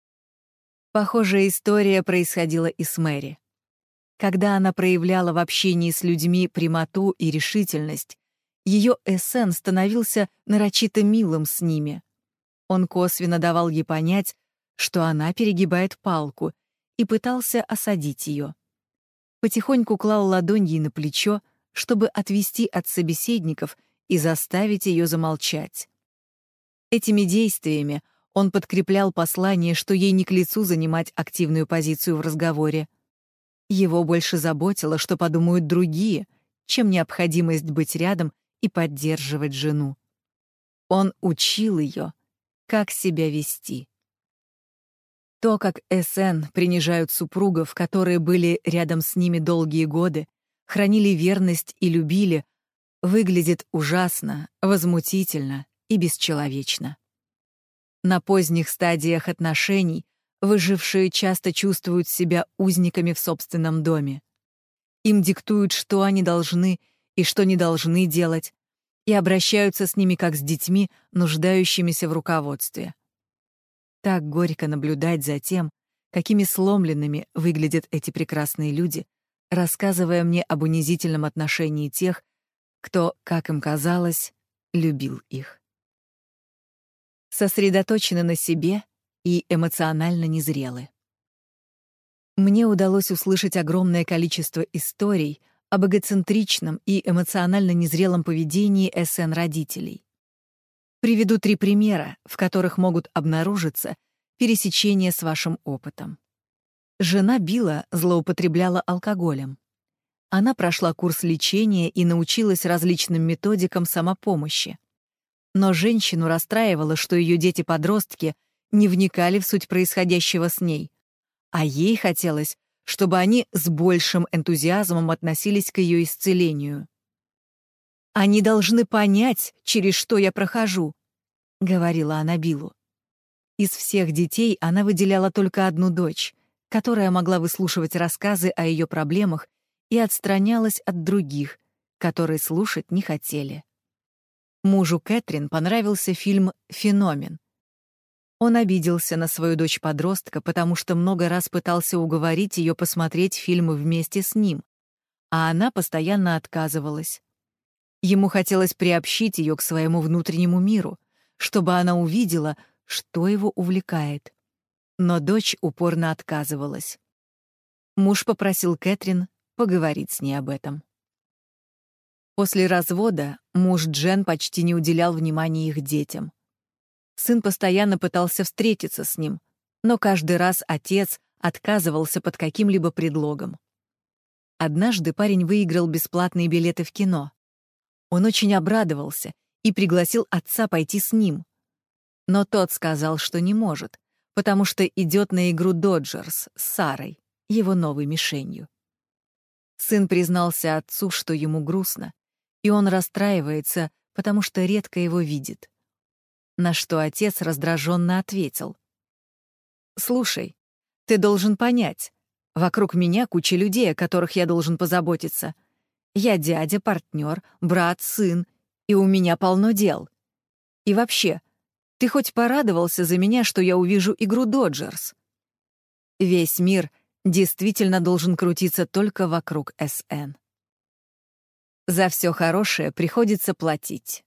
Похожая история происходила и с Мэри. Когда она проявляла в общении с людьми прямоту и решительность, ее эссен становился нарочито милым с ними. Он косвенно давал ей понять, что она перегибает палку, и пытался осадить ее. Потихоньку клал ладонь ей на плечо, чтобы отвести от собеседников и заставить ее замолчать. Этими действиями он подкреплял послание, что ей не к лицу занимать активную позицию в разговоре. Его больше заботило, что подумают другие, чем необходимость быть рядом и поддерживать жену. Он учил ее, как себя вести. То, как эс-эн принижают супругов, которые были рядом с ними долгие годы, хранили верность и любили, выглядит ужасно, возмутительно и бесчеловечно. На поздних стадиях отношений выжившие часто чувствуют себя узниками в собственном доме. Им диктуют, что они должны и что не должны делать, и обращаются с ними как с детьми, нуждающимися в руководстве. Так горько наблюдать за тем, какими сломленными выглядят эти прекрасные люди, рассказывая мне об унизительном отношении тех, кто, как им казалось, любил их. Сосредоточены на себе и эмоционально незрелы. Мне удалось услышать огромное количество историй об эгоцентричном и эмоционально незрелом поведении эс-эн-родителей. Приведу три примера, в которых могут обнаружиться пересечения с вашим опытом. Жена Билла злоупотребляла алкоголем. Она прошла курс лечения и научилась различным методикам самопомощи. Но женщину расстраивало, что ее дети-подростки не вникали в суть происходящего с ней, а ей хотелось, чтобы они с большим энтузиазмом относились к ее исцелению. «Они должны понять, через что я прохожу», — говорила она Биллу. Из всех детей она выделяла только одну дочь, которая могла выслушивать рассказы о ее проблемах и отстранялась от других, которые слушать не хотели. Мужу Кэтрин понравился фильм «Феномен». Он обиделся на свою дочь-подростка, потому что много раз пытался уговорить ее посмотреть фильмы вместе с ним, а она постоянно отказывалась. Ему хотелось приобщить ее к своему внутреннему миру, чтобы она увидела, что его увлекает. Но дочь упорно отказывалась. Муж попросил Кэтрин поговорить с ней об этом. После развода муж Джен почти не уделял внимания их детям. Сын постоянно пытался встретиться с ним, но каждый раз отец отказывался под каким-либо предлогом. Однажды парень выиграл бесплатные билеты в кино. Он очень обрадовался и пригласил отца пойти с ним. Но тот сказал, что не может, потому что идет на игру «Доджерс» с Сарой, его новой мишенью. Сын признался отцу, что ему грустно, и он расстраивается, потому что редко его видит. На что отец раздраженно ответил: «Слушай, ты должен понять, вокруг меня куча людей, о которых я должен позаботиться. Я дядя, партнер, брат, сын, и у меня полно дел. И вообще, ты хоть порадовался за меня, что я увижу игру «Доджерс»? Весь мир действительно должен крутиться только вокруг эс-эн. За все хорошее приходится платить.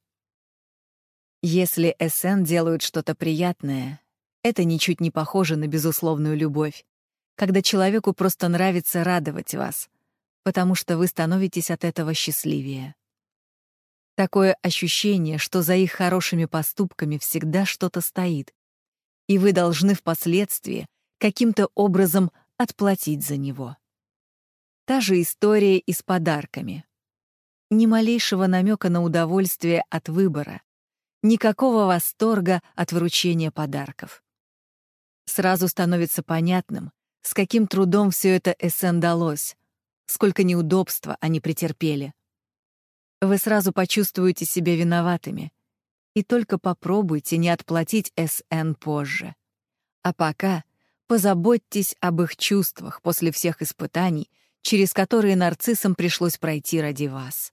Если эс-эн делают что-то приятное, это ничуть не похоже на безусловную любовь, когда человеку просто нравится радовать вас, потому что вы становитесь от этого счастливее. Такое ощущение, что за их хорошими поступками всегда что-то стоит, и вы должны впоследствии каким-то образом отплатить за него. Та же история и с подарками. Ни малейшего намека на удовольствие от выбора, никакого восторга от вручения подарков. Сразу становится понятным, с каким трудом все это Эссен далось, сколько неудобства они претерпели. Вы сразу почувствуете себя виноватыми, и только попробуйте не отплатить Эссен позже. А пока позаботьтесь об их чувствах после всех испытаний, через которые нарциссам пришлось пройти ради вас.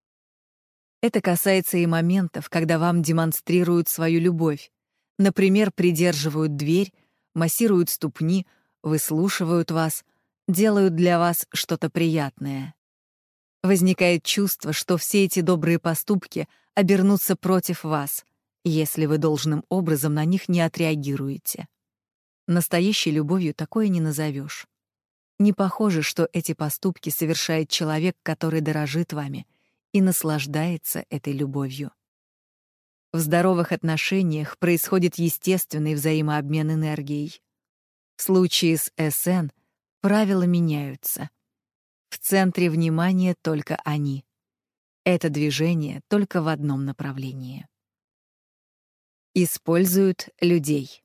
Это касается и моментов, когда вам демонстрируют свою любовь, например, придерживают дверь, массируют ступни, выслушивают вас, делают для вас что-то приятное. Возникает чувство, что все эти добрые поступки обернутся против вас, если вы должным образом на них не отреагируете. Настоящей любовью такое не назовешь. Не похоже, что эти поступки совершает человек, который дорожит вами и наслаждается этой любовью. В здоровых отношениях происходит естественный взаимообмен энергией. В случае с Эссен правила меняются. В центре внимания только они. Это движение только в одном направлении. Используют людей.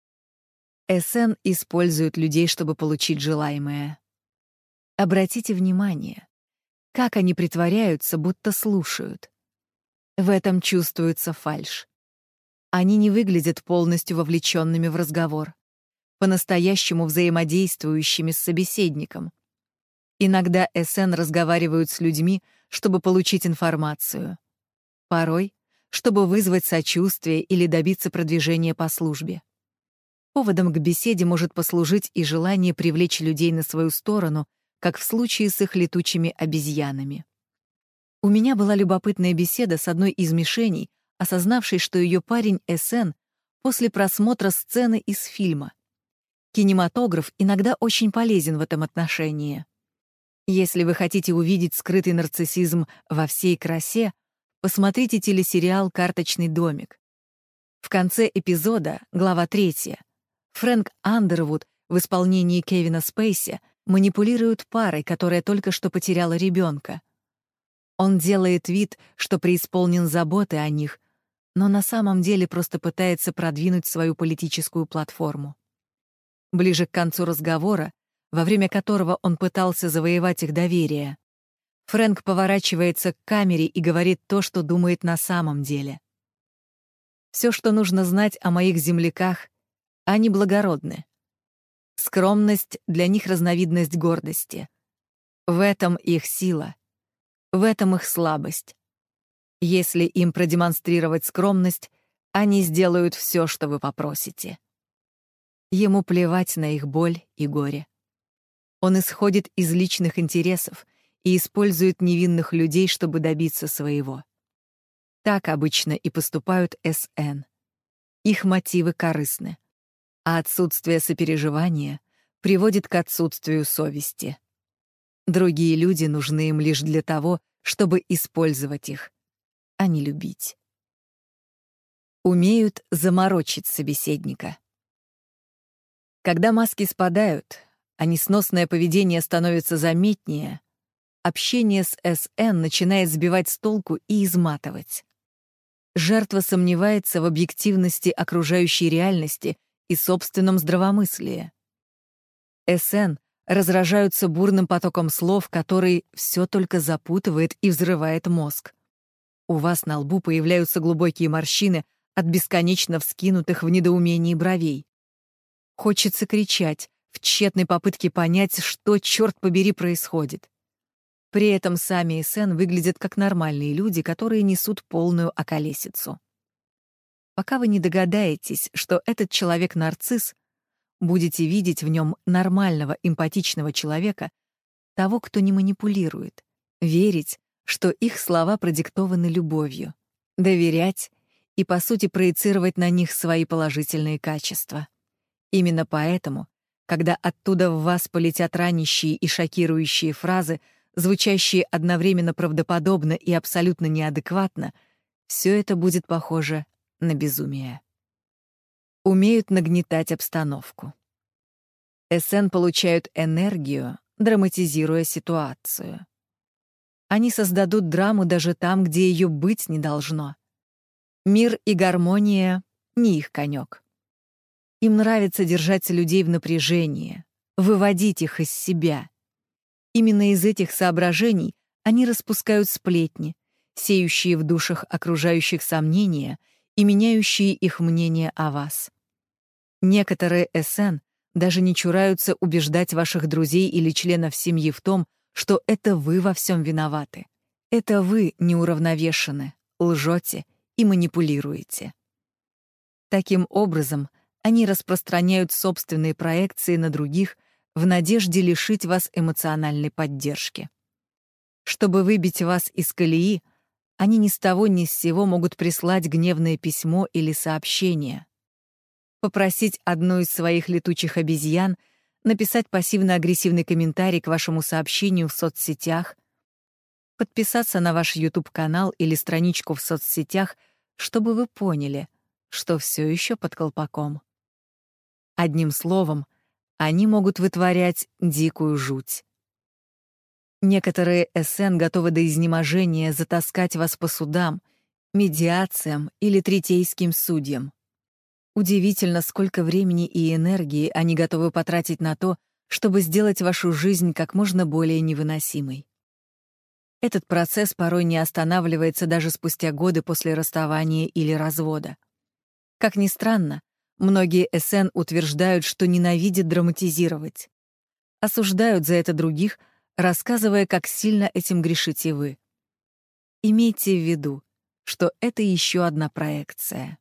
Эссен используют людей, чтобы получить желаемое. Обратите внимание, как они притворяются, будто слушают. В этом чувствуется фальшь. Они не выглядят полностью вовлеченными в разговор, по-настоящему взаимодействующими с собеседником. Иногда Эссен разговаривают с людьми, чтобы получить информацию. Порой, чтобы вызвать сочувствие или добиться продвижения по службе. Поводом к беседе может послужить и желание привлечь людей на свою сторону, как в случае с их летучими обезьянами. У меня была любопытная беседа с одной из мишеней, осознавшей, что ее парень Эссен после просмотра сцены из фильма. Кинематограф иногда очень полезен в этом отношении. Если вы хотите увидеть скрытый нарциссизм во всей красе, посмотрите телесериал «Карточный домик». В конце эпизода, глава третья, Фрэнк Андервуд в исполнении Кевина Спейси манипулирует парой, которая только что потеряла ребенка. Он делает вид, что преисполнен заботы о них, но на самом деле просто пытается продвинуть свою политическую платформу. Ближе к концу разговора, во время которого он пытался завоевать их доверие, Фрэнк поворачивается к камере и говорит то, что думает на самом деле. «Все, что нужно знать о моих земляках, они благородны. Скромность для них — разновидность гордости. В этом их сила, в этом их слабость. Если им продемонстрировать скромность, они сделают все, что вы попросите». Ему плевать на их боль и горе. Он исходит из личных интересов и использует невинных людей, чтобы добиться своего. Так обычно и поступают Эссен. Их мотивы корыстны, а отсутствие сопереживания приводит к отсутствию совести. Другие люди нужны им лишь для того, чтобы использовать их, а не любить. Умеют заморочить собеседника. Когда маски спадают, а несносное поведение становится заметнее, общение с Эссен начинает сбивать с толку и изматывать. Жертва сомневается в объективности окружающей реальности и собственном здравомыслии. Эссен разражаются бурным потоком слов, который все только запутывает и взрывает мозг. У вас на лбу появляются глубокие морщины от бесконечно вскинутых в недоумении бровей. Хочется кричать в тщетной попытке понять, что, черт побери, происходит. При этом сами Эссен выглядят как нормальные люди, которые несут полную околесицу. Пока вы не догадаетесь, что этот человек нарцисс, будете видеть в нем нормального, эмпатичного человека, того, кто не манипулирует, верить, что их слова продиктованы любовью, доверять и, по сути, проецировать на них свои положительные качества. Именно поэтому, когда оттуда в вас полетят ранящие и шокирующие фразы, звучащие одновременно правдоподобно и абсолютно неадекватно, все это будет похоже на безумие. Умеют нагнетать обстановку. эс эн получают энергию, драматизируя ситуацию. Они создадут драму даже там, где ее быть не должно. Мир и гармония — не их конек. Им нравится держать людей в напряжении, выводить их из себя. Именно из этих соображений они распускают сплетни, сеющие в душах окружающих сомнения и меняющие их мнение о вас. Некоторые эс эн даже не чураются убеждать ваших друзей или членов семьи в том, что это вы во всем виноваты. Это вы неуравновешены, лжете и манипулируете. Таким образом, они распространяют собственные проекции на других в надежде лишить вас эмоциональной поддержки. Чтобы выбить вас из колеи, они ни с того ни с сего могут прислать гневное письмо или сообщение, попросить одну из своих летучих обезьян написать пассивно-агрессивный комментарий к вашему сообщению в соцсетях, подписаться на ваш YouTube-канал или страничку в соцсетях, чтобы вы поняли, что все еще под колпаком. Одним словом, они могут вытворять дикую жуть. Некоторые эс эн готовы до изнеможения затаскать вас по судам, медиациям или третейским судьям. Удивительно, сколько времени и энергии они готовы потратить на то, чтобы сделать вашу жизнь как можно более невыносимой. Этот процесс порой не останавливается даже спустя годы после расставания или развода. Как ни странно, многие эс эн утверждают, что ненавидят драматизировать. Осуждают за это других, рассказывая, как сильно этим грешите вы. Имейте в виду, что это еще одна проекция.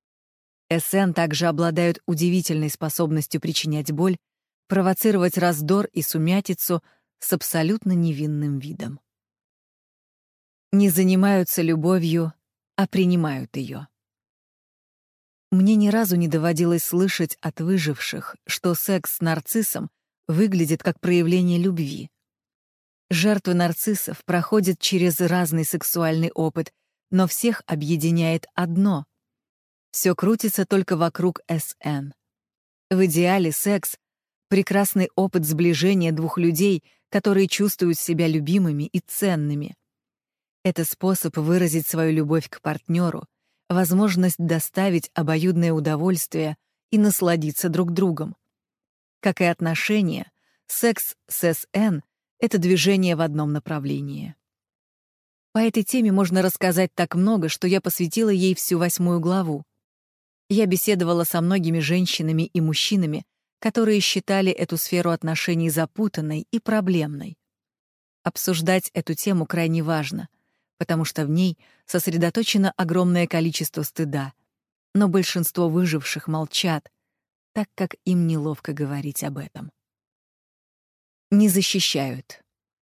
эс эн также обладают удивительной способностью причинять боль, провоцировать раздор и сумятицу с абсолютно невинным видом. Не занимаются любовью, а принимают ее. Мне ни разу не доводилось слышать от выживших, что секс с нарциссом выглядит как проявление любви. Жертвы нарциссов проходят через разный сексуальный опыт, но всех объединяет одно — все крутится только вокруг эс эн. В идеале секс — прекрасный опыт сближения двух людей, которые чувствуют себя любимыми и ценными. Это способ выразить свою любовь к партнеру, возможность доставить обоюдное удовольствие и насладиться друг другом. Как и отношения, секс с эс эн — это движение в одном направлении. По этой теме можно рассказать так много, что я посвятила ей всю восьмую главу. Я беседовала со многими женщинами и мужчинами, которые считали эту сферу отношений запутанной и проблемной. Обсуждать эту тему крайне важно, потому что в ней сосредоточено огромное количество стыда, но большинство выживших молчат, так как им неловко говорить об этом. Не защищают.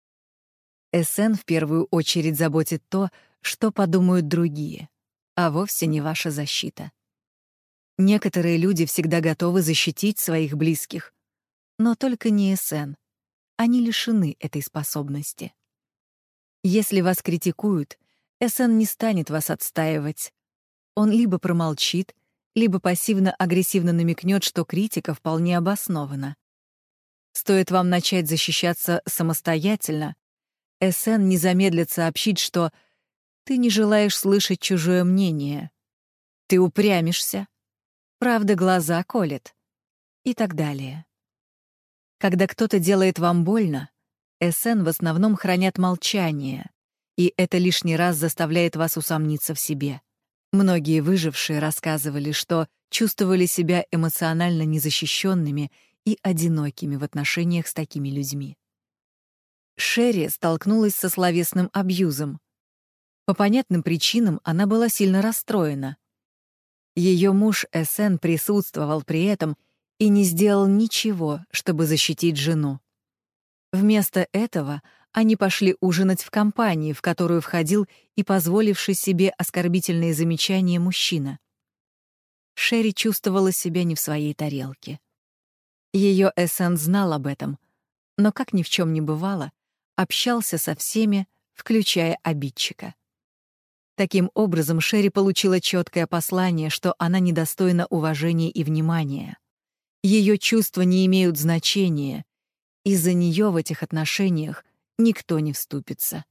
эс эн в первую очередь заботит то, что подумают другие, а вовсе не ваша защита. Некоторые люди всегда готовы защитить своих близких, но только не эс эн. Они лишены этой способности. Если вас критикуют, эс эн не станет вас отстаивать. Он либо промолчит, либо пассивно-агрессивно намекнет, что критика вполне обоснована. Стоит вам начать защищаться самостоятельно, эс эн не замедлит сообщить, что ты не желаешь слышать чужое мнение, ты упрямишься, правда глаза колет и так далее. Когда кто-то делает вам больно, эс эн в основном хранят молчание, и это лишний раз заставляет вас усомниться в себе. Многие выжившие рассказывали, что чувствовали себя эмоционально незащищенными и одинокими в отношениях с такими людьми. Шерри столкнулась со словесным абьюзом. По понятным причинам она была сильно расстроена. Ее муж эс эн присутствовал при этом и не сделал ничего, чтобы защитить жену. Вместо этого они пошли ужинать в компании, в которую входил и позволивший себе оскорбительные замечания мужчина. Шерри чувствовала себя не в своей тарелке. Ее эс эн знал об этом, но, как ни в чем не бывало, общался со всеми, включая обидчика. Таким образом, Шерри получила четкое послание, что она недостойна уважения и внимания. Ее чувства не имеют значения, и за нее в этих отношениях никто не вступится.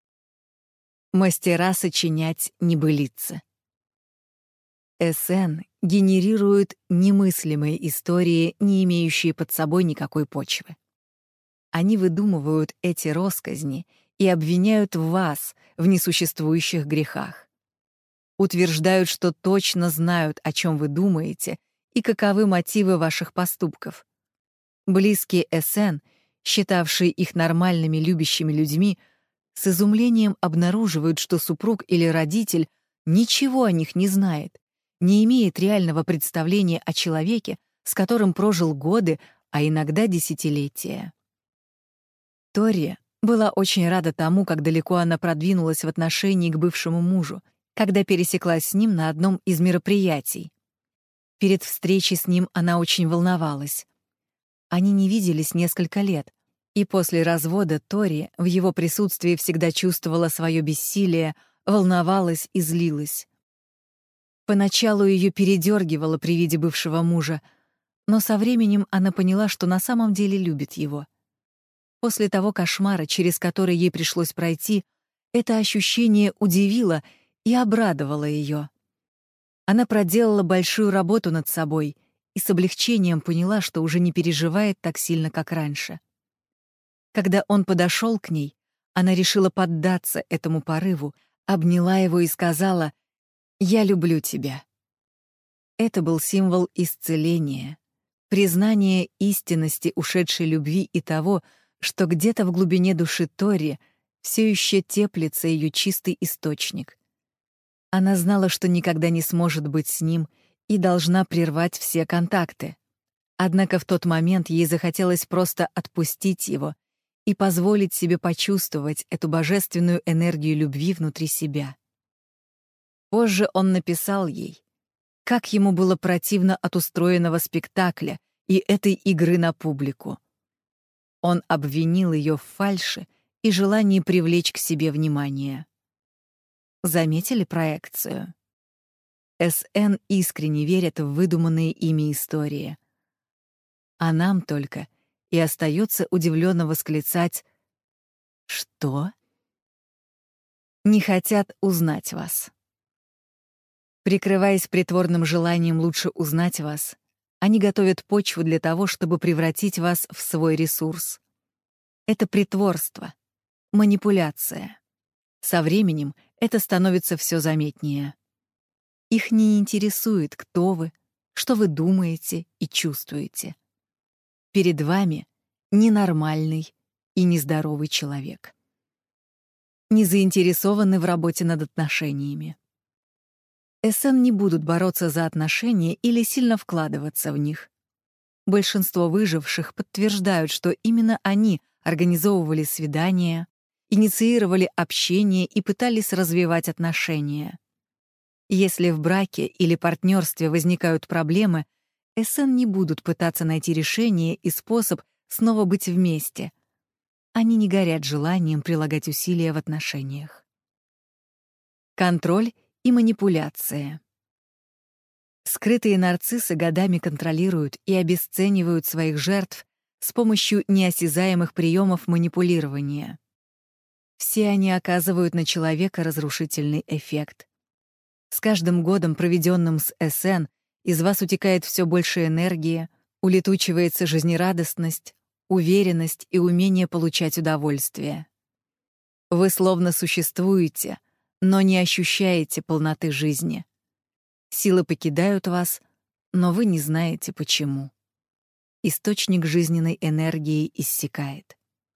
Мастера сочинять небылицы. эс эн генерирует немыслимые истории, не имеющие под собой никакой почвы. Они выдумывают эти россказни и обвиняют вас в несуществующих грехах. Утверждают, что точно знают, о чем вы думаете и каковы мотивы ваших поступков. Близкие эс эн, считавшие их нормальными любящими людьми, с изумлением обнаруживают, что супруг или родитель ничего о них не знает, не имеет реального представления о человеке, с которым прожил годы, а иногда десятилетия. Тори была очень рада тому, как далеко она продвинулась в отношении к бывшему мужу, когда пересеклась с ним на одном из мероприятий. Перед встречей с ним она очень волновалась. Они не виделись несколько лет, и после развода Тори в его присутствии всегда чувствовала свое бессилие, волновалась и злилась. Поначалу ее передергивало при виде бывшего мужа, но со временем она поняла, что на самом деле любит его. После того кошмара, через который ей пришлось пройти, это ощущение удивило и обрадовало ее. Она проделала большую работу над собой и с облегчением поняла, что уже не переживает так сильно, как раньше. Когда он подошел к ней, она решила поддаться этому порыву, обняла его и сказала: «Я люблю тебя». Это был символ исцеления, признание истинности ушедшей любви и того, что где-то в глубине души Тори все еще теплится ее чистый источник. Она знала, что никогда не сможет быть с ним и должна прервать все контакты. Однако в тот момент ей захотелось просто отпустить его и позволить себе почувствовать эту божественную энергию любви внутри себя. Позже он написал ей, как ему было противно от устроенного спектакля и этой игры на публику. Он обвинил ее в фальши и желании привлечь к себе внимание. Заметили проекцию? эс эн искренне верят в выдуманные ими истории. А нам только и остается удивленно восклицать: «Что?» Не хотят узнать вас. Прикрываясь притворным желанием лучше узнать вас, они готовят почву для того, чтобы превратить вас в свой ресурс. Это притворство, манипуляция. Со временем это становится все заметнее. Их не интересует, кто вы, что вы думаете и чувствуете. Перед вами ненормальный и нездоровый человек. Не заинтересованы в работе над отношениями. эс эн не будут бороться за отношения или сильно вкладываться в них. Большинство выживших подтверждают, что именно они организовывали свидания, инициировали общение и пытались развивать отношения. Если в браке или партнерстве возникают проблемы, эс эн не будут пытаться найти решение и способ снова быть вместе. Они не горят желанием прилагать усилия в отношениях. Контроль и манипуляция. Скрытые нарциссы годами контролируют и обесценивают своих жертв с помощью неосязаемых приемов манипулирования. Все они оказывают на человека разрушительный эффект. С каждым годом, проведенным с эс эн, из вас утекает все больше энергии, улетучивается жизнерадостность, уверенность и умение получать удовольствие. Вы словно существуете, но не ощущаете полноты жизни. Силы покидают вас, но вы не знаете почему. Источник жизненной энергии иссякает.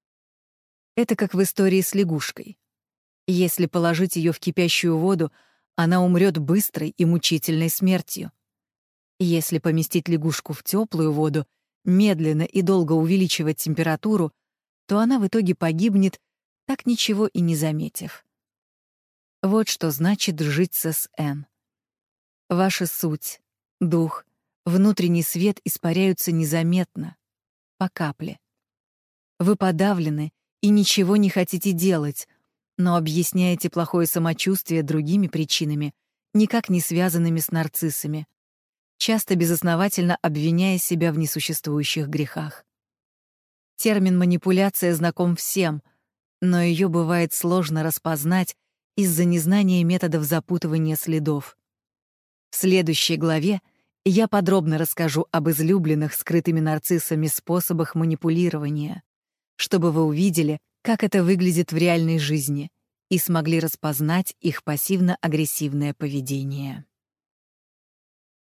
Это как в истории с лягушкой. Если положить ее в кипящую воду, она умрет быстрой и мучительной смертью. Если поместить лягушку в теплую воду, медленно и долго увеличивать температуру, то она в итоге погибнет, так ничего и не заметив. Вот что значит жить с эс эн. Ваша суть, дух, внутренний свет испаряются незаметно, по капле. Вы подавлены и ничего не хотите делать, но объясняете плохое самочувствие другими причинами, никак не связанными с нарциссами, часто безосновательно обвиняя себя в несуществующих грехах. Термин «манипуляция» знаком всем, но ее бывает сложно распознать из-за незнания методов запутывания следов. В следующей главе я подробно расскажу об излюбленных скрытыми нарциссами способах манипулирования, чтобы вы увидели, как это выглядит в реальной жизни, и смогли распознать их пассивно-агрессивное поведение.